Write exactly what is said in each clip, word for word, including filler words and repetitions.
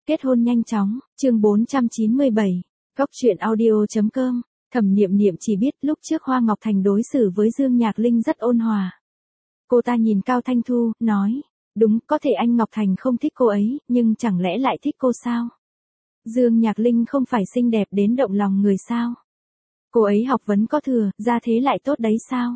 Kết hôn nhanh chóng, chương bốn trăm chín mươi bảy, Góc truyện audio chấm com. Thẩm Niệm Niệm chỉ biết lúc trước Hoa Ngọc Thành đối xử với Dương Nhạc Linh rất ôn hòa. Cô ta nhìn Cao Thanh Thu, nói, đúng, có thể anh Ngọc Thành không thích cô ấy, nhưng chẳng lẽ lại thích cô sao? Dương Nhạc Linh không phải xinh đẹp đến động lòng người sao? Cô ấy học vấn có thừa, ra thế lại tốt đấy sao?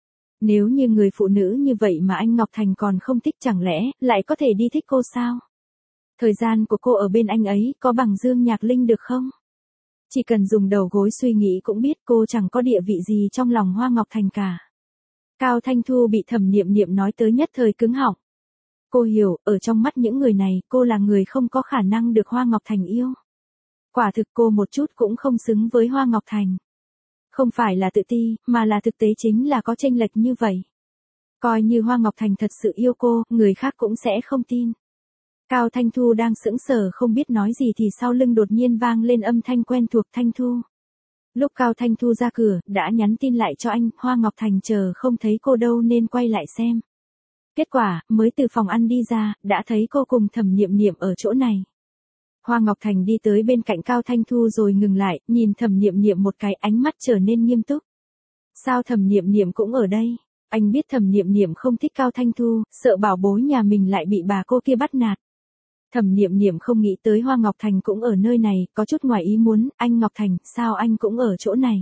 Nếu như người phụ nữ như vậy mà anh Ngọc Thành còn không thích chẳng lẽ lại có thể đi thích cô sao? Thời gian của cô ở bên anh ấy có bằng Dương Nhạc Linh được không? Chỉ cần dùng đầu gối suy nghĩ cũng biết cô chẳng có địa vị gì trong lòng Hoa Ngọc Thành cả. Cao Thanh Thu bị Thẩm Niệm Niệm nói tới nhất thời cứng họng. Cô hiểu, ở trong mắt những người này, cô là người không có khả năng được Hoa Ngọc Thành yêu. Quả thực cô một chút cũng không xứng với Hoa Ngọc Thành. Không phải là tự ti, mà là thực tế chính là có chênh lệch như vậy. Coi như Hoa Ngọc Thành thật sự yêu cô, người khác cũng sẽ không tin. Cao Thanh Thu đang sững sờ không biết nói gì thì sau lưng đột nhiên vang lên âm thanh quen thuộc Thanh Thu. Lúc Cao Thanh Thu ra cửa, đã nhắn tin lại cho anh, Hoa Ngọc Thành chờ không thấy cô đâu nên quay lại xem. Kết quả, mới từ phòng ăn đi ra, đã thấy cô cùng Thẩm Niệm Niệm ở chỗ này. Hoa Ngọc Thành đi tới bên cạnh Cao Thanh Thu rồi ngừng lại, nhìn Thẩm Niệm Niệm một cái, ánh mắt trở nên nghiêm túc. Sao Thẩm Niệm Niệm cũng ở đây? Anh biết Thẩm Niệm Niệm không thích Cao Thanh Thu, sợ bảo bối nhà mình lại bị bà cô kia bắt nạt. Thẩm Niệm Niệm không nghĩ tới Hoa Ngọc Thành cũng ở nơi này, có chút ngoài ý muốn, anh Ngọc Thành, sao anh cũng ở chỗ này?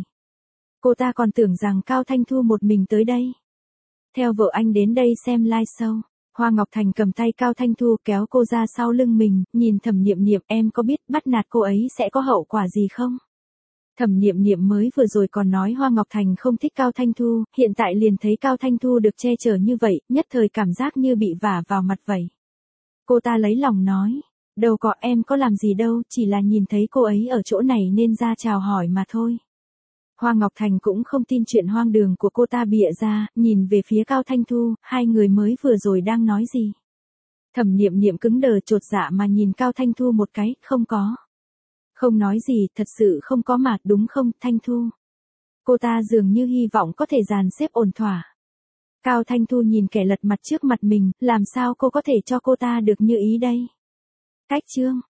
Cô ta còn tưởng rằng Cao Thanh Thu một mình tới đây. Theo vợ anh đến đây xem live show. Hoa Ngọc Thành cầm tay Cao Thanh Thu kéo cô ra sau lưng mình, nhìn Thẩm Niệm Niệm, em có biết bắt nạt cô ấy sẽ có hậu quả gì không? Thẩm Niệm Niệm mới vừa rồi còn nói Hoa Ngọc Thành không thích Cao Thanh Thu, hiện tại liền thấy Cao Thanh Thu được che chở như vậy, nhất thời cảm giác như bị vả vào mặt vậy. Cô ta lấy lòng nói, đâu có, em có làm gì đâu, chỉ là nhìn thấy cô ấy ở chỗ này nên ra chào hỏi mà thôi. Hoa Ngọc Thành cũng không tin chuyện hoang đường của cô ta bịa ra, nhìn về phía Cao Thanh Thu, hai người mới vừa rồi đang nói gì. Thẩm Niệm Niệm cứng đờ chột dạ mà nhìn Cao Thanh Thu một cái, không có. Không nói gì, thật sự không có mà, đúng không, Thanh Thu? Cô ta dường như hy vọng có thể dàn xếp ổn thỏa. Cao Thanh Thu nhìn kẻ lật mặt trước mặt mình, làm sao cô có thể cho cô ta được như ý đây? Cách chương.